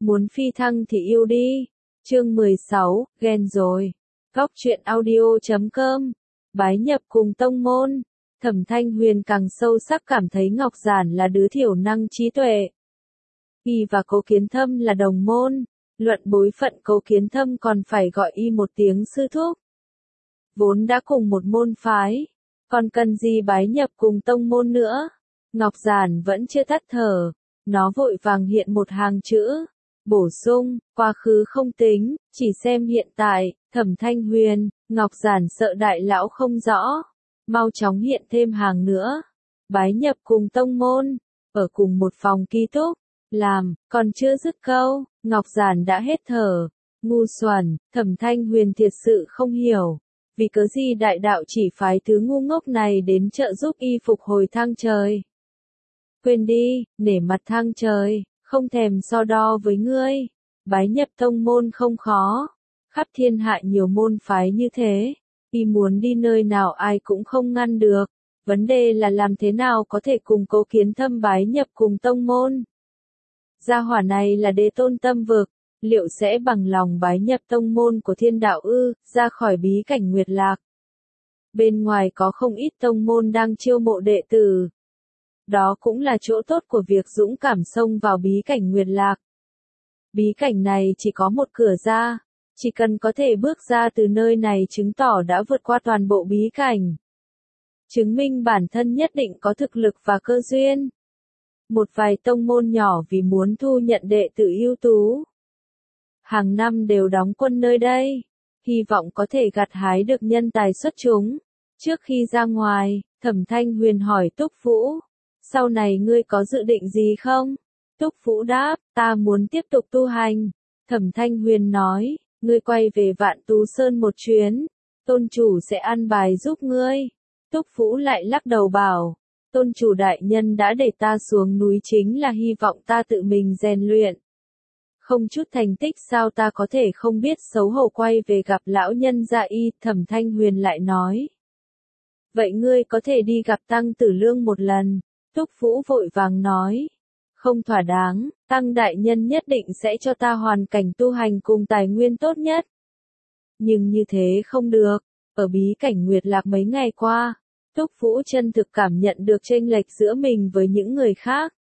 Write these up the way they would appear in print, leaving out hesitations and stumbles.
Muốn phi thăng thì yêu đi. Chương 16, ghen rồi. Góc truyện audio.com. Bái nhập cùng tông môn. Thẩm Thanh Huyền càng sâu sắc cảm thấy Ngọc Giản là đứa thiểu năng trí tuệ. Y và Cố Kiến Thâm là đồng môn. Luận bối phận Cố Kiến Thâm còn phải gọi y một tiếng sư thúc. Vốn đã cùng một môn phái. Còn cần gì bái nhập cùng tông môn nữa. Ngọc Giản vẫn chưa tắt thở. Nó vội vàng hiện một hàng chữ. Bổ sung, quá khứ không tính, chỉ xem hiện tại. Thẩm Thanh Huyền, Ngọc Giản sợ đại lão không rõ. Mau chóng hiện thêm hàng nữa. Bái nhập cùng tông môn. Ở cùng một phòng ký túc. Làm, còn chưa dứt câu, Ngọc Giản đã hết thở. Ngu xuẩn, Thẩm Thanh Huyền thiệt sự không hiểu. Vì cớ gì đại đạo chỉ phái thứ ngu ngốc này đến trợ giúp y phục hồi thang trời. Quên đi, nể mặt thang trời, không thèm so đo với ngươi. Bái nhập tông môn không khó. Khắp thiên hạ nhiều môn phái như thế. Y muốn đi nơi nào ai cũng không ngăn được. Vấn đề là làm thế nào có thể cùng Cố Kiến Thâm bái nhập cùng tông môn. Gia hỏa này là đế tôn tâm vực. Liệu sẽ bằng lòng bái nhập tông môn của thiên đạo ư, ra khỏi bí cảnh Nguyệt Lạc. Bên ngoài có không ít tông môn đang chiêu mộ đệ tử. Đó cũng là chỗ tốt của việc dũng cảm xông vào bí cảnh Nguyệt Lạc. Bí cảnh này chỉ có một cửa ra, chỉ cần có thể bước ra từ nơi này chứng tỏ đã vượt qua toàn bộ bí cảnh. Chứng minh bản thân nhất định có thực lực và cơ duyên. Một vài tông môn nhỏ vì muốn thu nhận đệ tử ưu tú. Hàng năm đều đóng quân nơi đây, hy vọng có thể gặt hái được nhân tài xuất chúng. Trước khi ra ngoài, Thẩm Thanh Huyền hỏi Túc Vũ, sau này ngươi có dự định gì không? Túc Vũ đáp, ta muốn tiếp tục tu hành. Thẩm Thanh Huyền nói, ngươi quay về Vạn Tú Sơn một chuyến, tôn chủ sẽ an bài giúp ngươi. Túc Vũ lại lắc đầu bảo, tôn chủ đại nhân đã để ta xuống núi chính là hy vọng ta tự mình rèn luyện. Không chút thành tích sao ta có thể không biết xấu hổ quay về gặp lão nhân gia y, Thẩm Thanh Huyền lại nói. Vậy ngươi có thể đi gặp Tăng Tử Lương một lần, Túc Vũ vội vàng nói. Không thỏa đáng, Tăng đại nhân nhất định sẽ cho ta hoàn cảnh tu hành cùng tài nguyên tốt nhất. Nhưng như thế không được, ở bí cảnh Nguyệt Lạc mấy ngày qua, Túc Vũ chân thực cảm nhận được chênh lệch giữa mình với những người khác.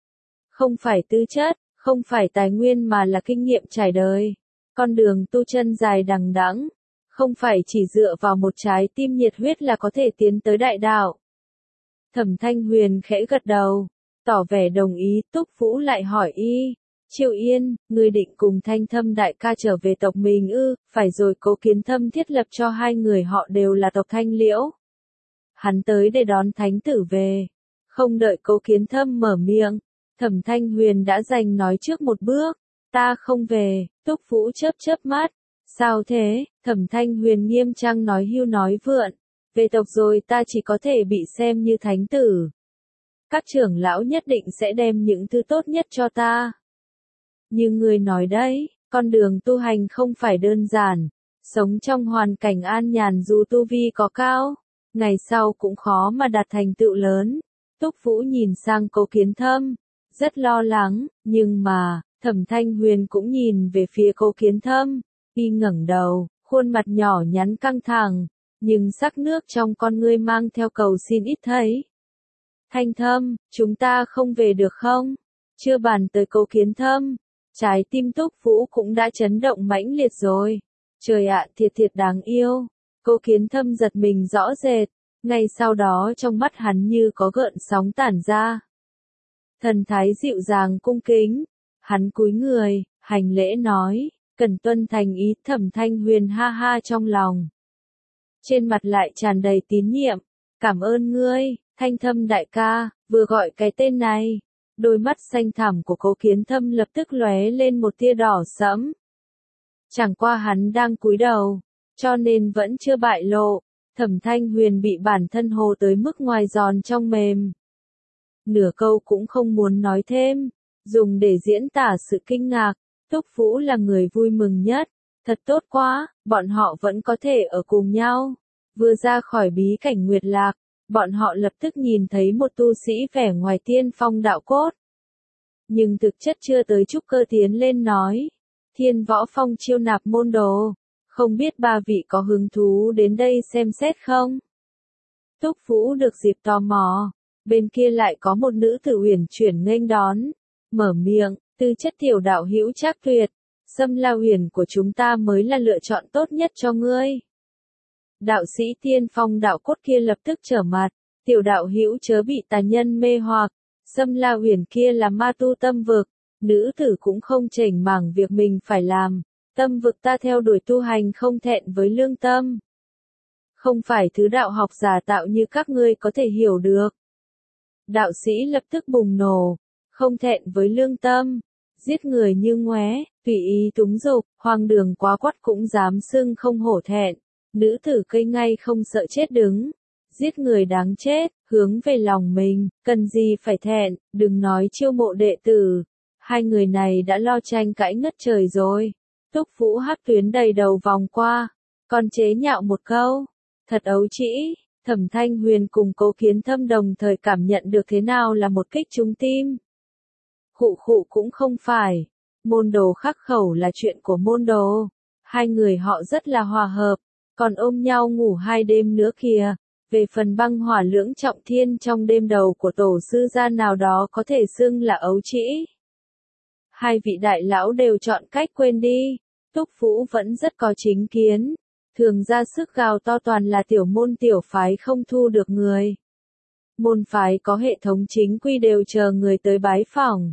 Không phải tư chất, không phải tài nguyên mà là kinh nghiệm trải đời. Con đường tu chân dài đằng đẵng, không phải chỉ dựa vào một trái tim nhiệt huyết là có thể tiến tới đại đạo. Thẩm Thanh Huyền khẽ gật đầu, tỏ vẻ đồng ý. Túc Vũ lại hỏi y, Triệu Yên, ngươi định cùng Thanh Thâm đại ca trở về tộc mình ư? Phải rồi, Cố Kiến Thâm thiết lập cho hai người họ đều là tộc Thanh Liễu. Hắn tới để đón thánh tử về. Không đợi Cố Kiến Thâm mở miệng, Thẩm Thanh Huyền đã giành nói trước một bước. Ta không về. Túc Vũ chớp chớp mắt. Sao thế? Thẩm Thanh Huyền nghiêm trang nói hưu nói vượn. Về tộc rồi ta chỉ có thể bị xem như thánh tử. Các trưởng lão nhất định sẽ đem những thứ tốt nhất cho ta. Như người nói đấy, con đường tu hành không phải đơn giản. Sống trong hoàn cảnh an nhàn dù tu vi có cao, ngày sau cũng khó mà đạt thành tựu lớn. Túc Vũ nhìn sang Cố Kiến Thâm, rất lo lắng, nhưng mà, Thẩm Thanh Huyền cũng nhìn về phía Cố Kiến Thâm, y ngẩng đầu, khuôn mặt nhỏ nhắn căng thẳng, nhưng sắc nước trong con ngươi mang theo cầu xin ít thấy. Thanh Thâm, chúng ta không về được không? Chưa bàn tới Cố Kiến Thâm, trái tim Túc Vũ cũng đã chấn động mãnh liệt rồi. Trời ạ, thiệt thiệt đáng yêu. Cố Kiến Thâm giật mình rõ rệt, ngay sau đó trong mắt hắn như có gợn sóng tản ra. Thần thái dịu dàng cung kính, hắn cúi người, hành lễ nói, cần tuân thành ý. Thẩm Thanh Huyền ha ha trong lòng. Trên mặt lại tràn đầy tín nhiệm, cảm ơn ngươi, Thanh Thâm đại ca. Vừa gọi cái tên này, đôi mắt xanh thẳm của Cố Kiến Thâm lập tức lóe lên một tia đỏ sẫm. Chẳng qua hắn đang cúi đầu, cho nên vẫn chưa bại lộ. Thẩm Thanh Huyền bị bản thân hồ tới mức ngoài giòn trong mềm. Nửa câu cũng không muốn nói thêm, dùng để diễn tả sự kinh ngạc. Túc Vũ là người vui mừng nhất, thật tốt quá, bọn họ vẫn có thể ở cùng nhau. Vừa ra khỏi bí cảnh Nguyệt Lạc, bọn họ lập tức nhìn thấy một tu sĩ vẻ ngoài tiên phong đạo cốt. nhưng thực chất chưa tới trúc cơ tiến lên nói. Thiên Võ Phong chiêu nạp môn đồ, không biết ba vị có hứng thú đến đây xem xét không? Túc Vũ được dịp tò mò, bên kia lại có một nữ tử uyển chuyển nghênh đón, mở miệng, tư chất tiểu đạo hữu trác tuyệt, Sâm La Huyền của chúng ta mới là lựa chọn tốt nhất cho ngươi. Đạo sĩ tiên phong đạo cốt kia lập tức trở mặt, tiểu đạo hữu chớ bị tà nhân mê hoặc, Sâm La Huyền kia là ma tu tâm vực, nữ tử cũng không chểnh mảng việc mình phải làm, tâm vực ta theo đuổi tu hành không thẹn với lương tâm. Không phải thứ đạo học giả tạo như các ngươi có thể hiểu được. Đạo sĩ lập tức bùng nổ, không thẹn với lương tâm, giết người như ngoé, tùy ý túng dục, hoang đường quá quắt cũng dám xưng không hổ thẹn. Nữ tử cây ngay không sợ chết đứng, giết người đáng chết, hướng về lòng mình, cần gì phải thẹn, đừng nói chiêu mộ đệ tử. Hai người này đã lo tranh cãi ngất trời rồi. Túc Vũ Hắc Tuyến đầy đầu vòng qua, còn chế nhạo một câu, thật ấu trĩ. Thẩm Thanh Huyền cùng Cố Kiến Thâm đồng thời cảm nhận được thế nào là một kích trúng tim. Khụ khụ cũng không phải, môn đồ khắc khẩu là chuyện của môn đồ, hai người họ rất là hòa hợp, còn ôm nhau ngủ 2 đêm nữa kìa. Về phần băng hỏa lưỡng trọng thiên trong đêm đầu của tổ sư gia nào đó có thể xưng là ấu trĩ. Hai vị đại lão đều chọn cách quên đi, Túc Vũ vẫn rất có chính kiến. Thường ra sức gào to toàn là tiểu môn tiểu phái không thu được người. Môn phái có hệ thống chính quy đều chờ người tới bái phỏng.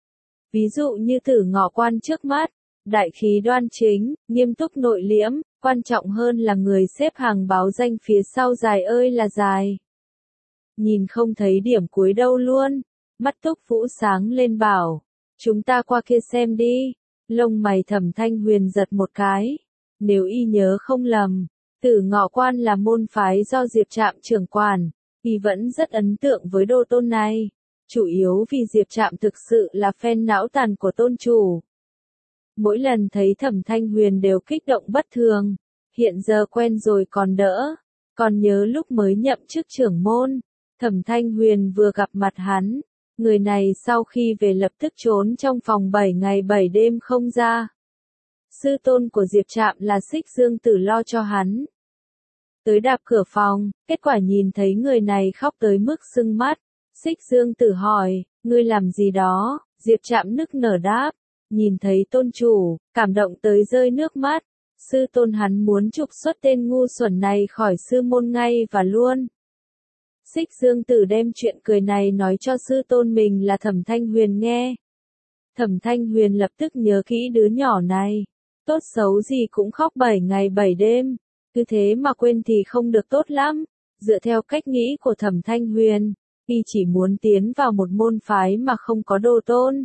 Ví dụ như Tử Ngọ Quan trước mắt, đại khí đoan chính, nghiêm túc nội liễm, quan trọng hơn là người xếp hàng báo danh phía sau dài ơi là dài. Nhìn không thấy điểm cuối đâu luôn, mắt Túc Vũ sáng lên bảo, chúng ta qua kia xem đi. Lông mày Thẩm Thanh Huyền giật một cái. Nếu y nhớ không lầm, Tử Ngọ Quan là môn phái do Diệp Trạm trưởng quản, y vẫn rất ấn tượng với đồ tôn này, chủ yếu vì Diệp Trạm thực sự là fan não tàn của tôn chủ. Mỗi lần thấy Thẩm Thanh Huyền đều kích động bất thường, hiện giờ quen rồi còn đỡ, còn nhớ lúc mới nhậm chức trưởng môn, Thẩm Thanh Huyền vừa gặp mặt hắn, người này sau khi về lập tức trốn trong phòng 7 ngày 7 đêm không ra. Sư tôn của Diệp Trạm là Xích Dương Tử lo cho hắn. Tới đạp cửa phòng, kết quả nhìn thấy người này khóc tới mức sưng mắt. Xích Dương Tử hỏi, ngươi làm gì đó? Diệp Trạm nức nở đáp, nhìn thấy tôn chủ, cảm động tới rơi nước mắt. Sư tôn hắn muốn trục xuất tên ngu xuẩn này khỏi sư môn ngay và luôn. Xích Dương Tử đem chuyện cười này nói cho sư tôn mình là Thẩm Thanh Huyền nghe. Thẩm Thanh Huyền lập tức nhớ kỹ đứa nhỏ này. Tốt xấu gì cũng khóc 7 ngày 7 đêm, cứ thế mà quên thì không được tốt lắm. Dựa theo cách nghĩ của Thẩm Thanh Huyền, y chỉ muốn tiến vào một môn phái mà không có đồ tôn.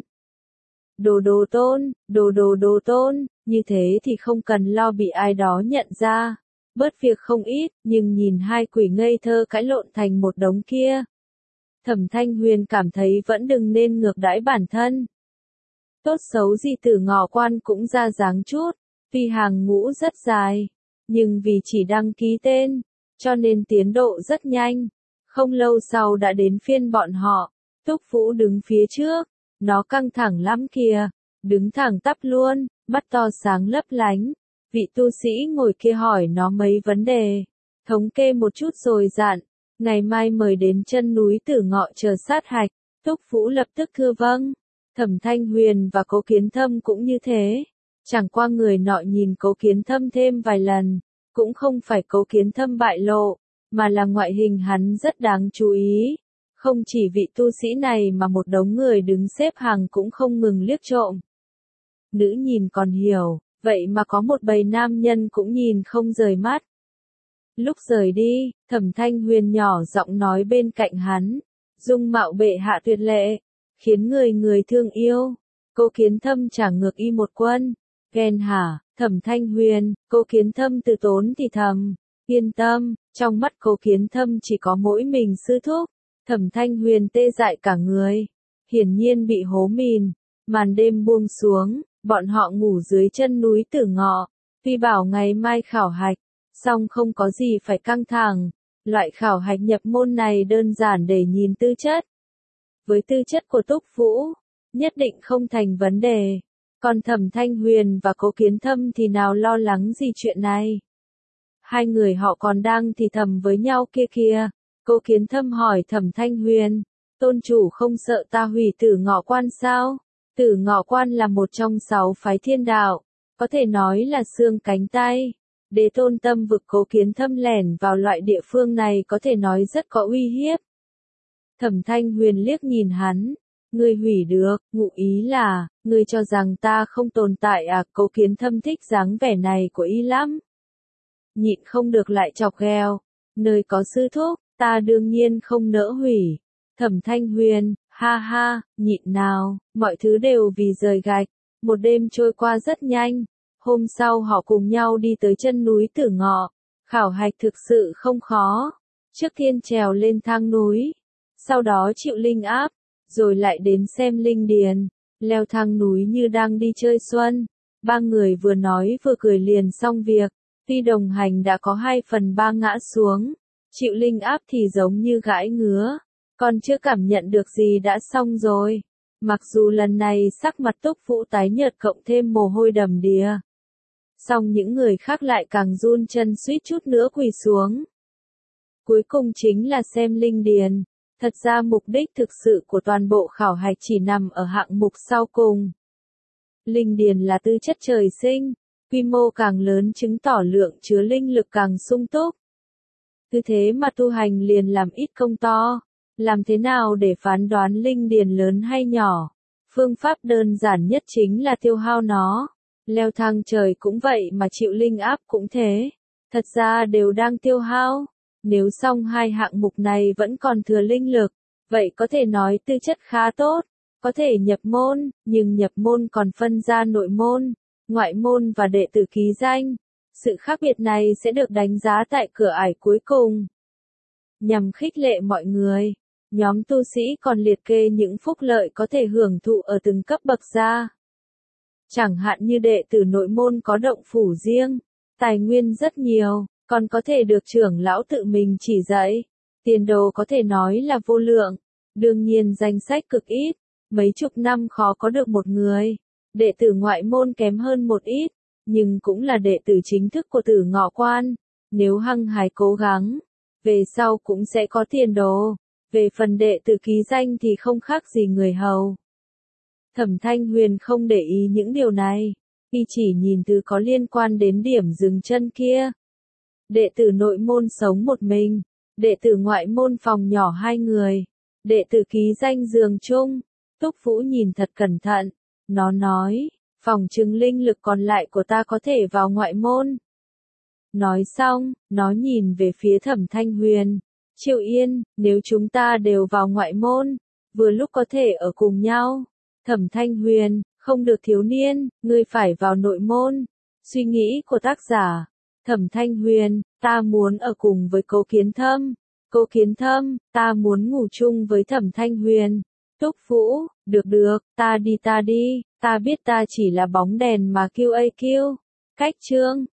Đồ tôn, như thế thì không cần lo bị ai đó nhận ra. Bớt việc không ít, nhưng nhìn hai quỷ ngây thơ cãi lộn thành một đống kia. Thẩm Thanh Huyền cảm thấy vẫn đừng nên ngược đãi bản thân. Tốt xấu gì Tử Ngọ Quan cũng ra dáng chút, vì hàng ngũ rất dài, nhưng vì chỉ đăng ký tên, cho nên tiến độ rất nhanh. Không lâu sau đã đến phiên bọn họ, Túc Vũ đứng phía trước, nó căng thẳng lắm kìa, đứng thẳng tắp luôn, mắt to sáng lấp lánh. Vị tu sĩ ngồi kia hỏi nó mấy vấn đề, thống kê một chút rồi dặn, ngày mai mời đến chân núi Tử Ngọ chờ sát hạch. Túc Vũ lập tức thưa vâng. Thẩm Thanh Huyền và Cố Kiến Thâm cũng như thế. Chẳng qua người nọ nhìn Cố Kiến Thâm thêm vài lần, cũng không phải Cố Kiến Thâm bại lộ, mà là ngoại hình hắn rất đáng chú ý. Không chỉ vị tu sĩ này mà một đống người đứng xếp hàng cũng không ngừng liếc trộm. Nữ nhìn còn hiểu, vậy mà có một bầy nam nhân cũng nhìn không rời mắt. Lúc rời đi, Thẩm Thanh Huyền nhỏ giọng nói bên cạnh hắn, dung mạo bệ hạ tuyệt lệ, khiến người thương yêu. Cố Kiến Thâm trả ngược y một quân. Ghen hả? Thẩm Thanh Huyền, Cố Kiến Thâm từ tốn thì thầm. Yên tâm, trong mắt Cố Kiến Thâm chỉ có mỗi mình sư thúc. Thẩm Thanh Huyền tê dại cả người. Hiển nhiên bị hố mìn. Màn đêm buông xuống, bọn họ ngủ dưới chân núi Tử Ngọ. Tuy bảo ngày mai khảo hạch, song không có gì phải căng thẳng. Loại khảo hạch nhập môn này đơn giản để nhìn tư chất. Với tư chất của Túc Vũ, nhất định không thành vấn đề. Còn Thẩm Thanh Huyền và Cố Kiến Thâm thì nào lo lắng gì chuyện này. Hai người họ còn đang thì thầm với nhau kia kìa. Cố Kiến Thâm hỏi Thẩm Thanh Huyền, tôn chủ không sợ ta hủy Tử Ngọ Quan sao? Tử Ngọ Quan là một trong 6 phái thiên đạo, có thể nói là xương cánh tay. Đế tôn tâm vực Cố Kiến Thâm lẻn vào loại địa phương này có thể nói rất có uy hiếp. Thẩm Thanh Huyền liếc nhìn hắn, ngươi hủy được, ngụ ý là, ngươi cho rằng ta không tồn tại à? Cố Kiến Thâm thích dáng vẻ này của y lắm. Nhịn không được lại chọc ghẹo, nơi có sư thúc, ta đương nhiên không nỡ hủy. Thẩm Thanh Huyền, ha ha, nhịn nào, mọi thứ đều vì rời gạch. Một đêm trôi qua rất nhanh, hôm sau họ cùng nhau đi tới chân núi Tử Ngọ. Khảo hạch thực sự không khó, trước tiên trèo lên thang núi, sau đó chịu linh áp, rồi lại đến xem linh điền, leo thang núi như đang đi chơi xuân. Ba người vừa nói vừa cười liền xong việc, tuy đồng hành đã có 2/3 ngã xuống, chịu linh áp thì giống như gãi ngứa, còn chưa cảm nhận được gì đã xong rồi. Mặc dù lần này sắc mặt Túc Vũ tái nhợt cộng thêm mồ hôi đầm đìa, song những người khác lại càng run chân suýt chút nữa quỳ xuống. Cuối cùng chính là xem linh điền. Thật ra mục đích thực sự của toàn bộ khảo hạch chỉ nằm ở hạng mục sau cùng. Linh điền là tư chất trời sinh, quy mô càng lớn chứng tỏ lượng chứa linh lực càng sung túc. Cứ thế mà tu hành liền làm ít công to. Làm thế nào để phán đoán linh điền lớn hay nhỏ? Phương pháp đơn giản nhất chính là tiêu hao nó. Leo thang trời cũng vậy mà chịu linh áp cũng thế. Thật ra đều đang tiêu hao. Nếu xong hai hạng mục này vẫn còn thừa linh lực, vậy có thể nói tư chất khá tốt, có thể nhập môn, nhưng nhập môn còn phân ra nội môn, ngoại môn và đệ tử ký danh. Sự khác biệt này sẽ được đánh giá tại cửa ải cuối cùng. Nhằm khích lệ mọi người, nhóm tu sĩ còn liệt kê những phúc lợi có thể hưởng thụ ở từng cấp bậc ra. Chẳng hạn như đệ tử nội môn có động phủ riêng, tài nguyên rất nhiều, còn có thể được trưởng lão tự mình chỉ dạy. Tiền đồ có thể nói là vô lượng. Đương nhiên danh sách cực ít, mấy chục năm khó có được một người. Đệ tử ngoại môn kém hơn một ít, nhưng cũng là đệ tử chính thức của Tử Ngọ Quan. Nếu hăng hái cố gắng, về sau cũng sẽ có tiền đồ. Về phần đệ tử ký danh thì không khác gì người hầu. Thẩm Thanh Huyền không để ý những điều này, y chỉ nhìn thứ có liên quan đến điểm dừng chân kia. Đệ tử nội môn sống một mình, đệ tử ngoại môn phòng nhỏ 2 người, đệ tử ký danh giường chung. Túc Vũ nhìn thật cẩn thận, nó nói, phòng trừng linh lực còn lại của ta có thể vào ngoại môn. Nói xong, nó nhìn về phía Thẩm Thanh Huyền, Triệu Yên, nếu chúng ta đều vào ngoại môn, vừa lúc có thể ở cùng nhau. Thẩm Thanh Huyền, không được thiếu niên, ngươi phải vào nội môn. Suy nghĩ của tác giả. Thẩm Thanh Huyền, ta muốn ở cùng với Cố Kiến Thâm. Cố Kiến Thâm, ta muốn ngủ chung với Thẩm Thanh Huyền. Túc Vũ, được, ta đi, ta biết ta chỉ là bóng đèn mà QAQ. Cách chương.